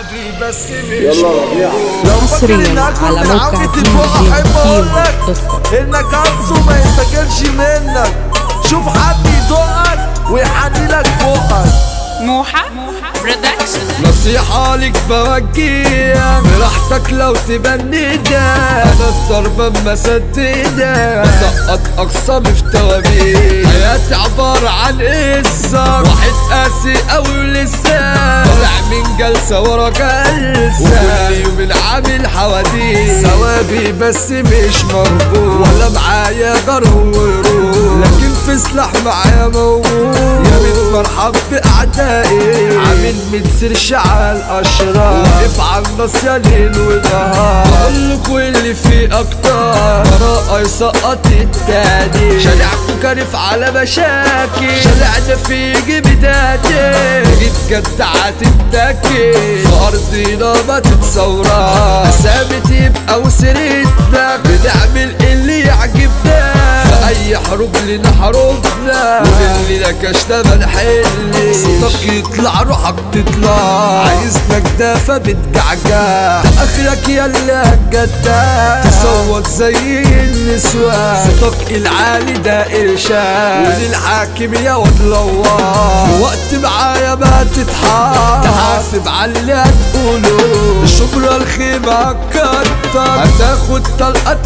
شعبي بس مش لو فاكر انك كنت عاوز تتوقع احب اقولك انك عاوزه ما يستاكلش منك. شوف حد يدوقك ويحنيلك فوقك. موحة برودكشن. نصيحة لك بوجيها براحتك لو تبني ده. انا الضربة مسددة بسقط اقسامي في توابير. حياتي عبارة عن قصة واحد قاسي اوي ولسه طالع من جلسة ورا جلسة وكل يوم عامل حواديت. ثوابي بس مش مربوط ولا معايا جرح وروح، لكن في سلاح معايا موجود. يا بنت مرحب بأعدائي عامل متسرش على الأشرار. وقف على الناس يا ليل ونهار بقولك واللي فيه أكتر براءة يسقط التاني. شارعكوا كارف على مشاكل شارعنا فيه جبداتي. جيت جدعات التاكي في أرضنا ما تتصورا. أسامي تبقى وسيرتنا بنعمل اللي يعجبنا. في أي حروب لنا حروبنا واللي نكشنا منحل. صوتك يطلع روحك تطلع عايزنا جدافة بتجعجع. اخرك ياللي هتجدع تصوت زي النسوان. صوتك العالي ده ارشاد وللحاكم يا واد لوار. وقت معايا ما تتحار تحاسب على اللي هتقوله. الشبرا الخيمة هتكتر هتاخد طلقة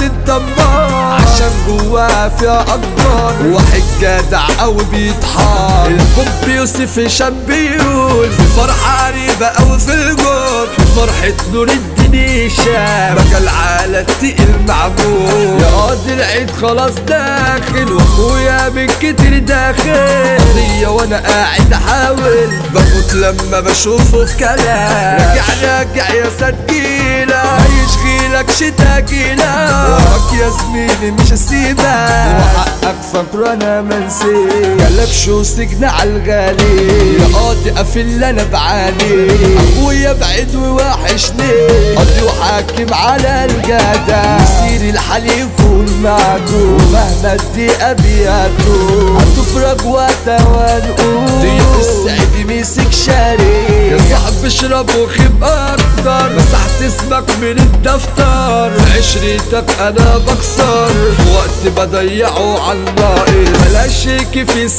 تدمر عشان جواها فيها اكبر. واحد جدع اوي بيتحار الحب يوسف شامبيون. في فرحة قريبة أوي في الجول في فرحة نور الدين هشام. بقى العالة تقيل معمول يا قاضي العيد خلاص داخل. واخويا من كتير داخل قضية وانا قاعد احاول بموت لما بشوفه في كلام. راجع يا سجيلة ما يشغيلك شتاكيلة. وراك يا زميلي مش هسيبك وحقك فاكر انا منسي. كلبش وسجن عالغالي يا قاضي قافل انا بعاني. اخويا بعيد ووحشني قاضي وحاكم على الجدع. يصير الحال يكون معدوم مهما الدقيقة بيعدوا. هتفرج وتوانقوا ضيق السعيد مسك شاري. يا صاحب اشرب وخيب اكتر مسحت اسمك من الدفتر. في عشرتك انا بكسر في وقت بضيعه على الناقص. بلاش في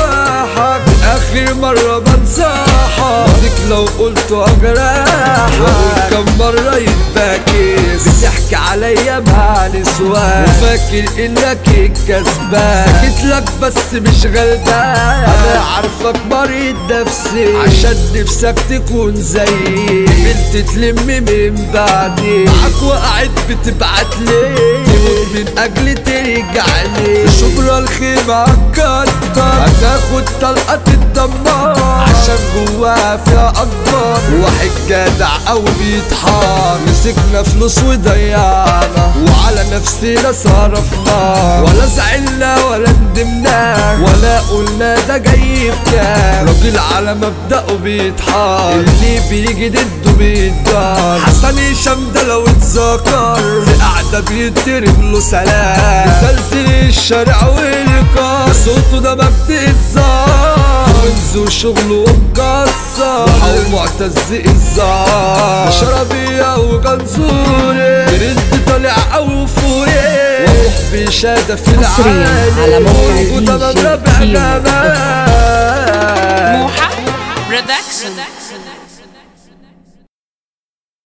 سواحك اخر مرة بنصحك. وديك لو قلت اجرحك وقول كم مرة يتباكس. بتحكي عليا مع نسوان وفاكر انك الكسبان. سكتلك بس مش غلبان انا عارفك مريض نفسي عشان نفسك تكون زيي. قبلت تلم من بعدي معاك وقعد بتبعتلي تموت من اجل ترجعلي. في شبرا الخيمة هتكتر هتاخد طلقة تدمر عشان جواها فيها اكبر. واحد جدع اوي بيتحار مسكنا فلوس وضيعنا وعلى نفسنا صرفنا. ولا زعلنا ولا ندمنا ولا قلنا ده جاي بكام. راجل على مبدأه بيتحار اللي بيجي ضده بيتدار. حسن هشام ده لو اتذكر في قعدة بيتضرب له سلام. مسلسل الشارع والكار صوته ده مجد الزار. وانزو شغله مكسر وحاول معتز الزار. شربية وجنزوري برد طالع او فوري. واروح بشادة في العالي وده مضرب جمال. موحة برودكشن.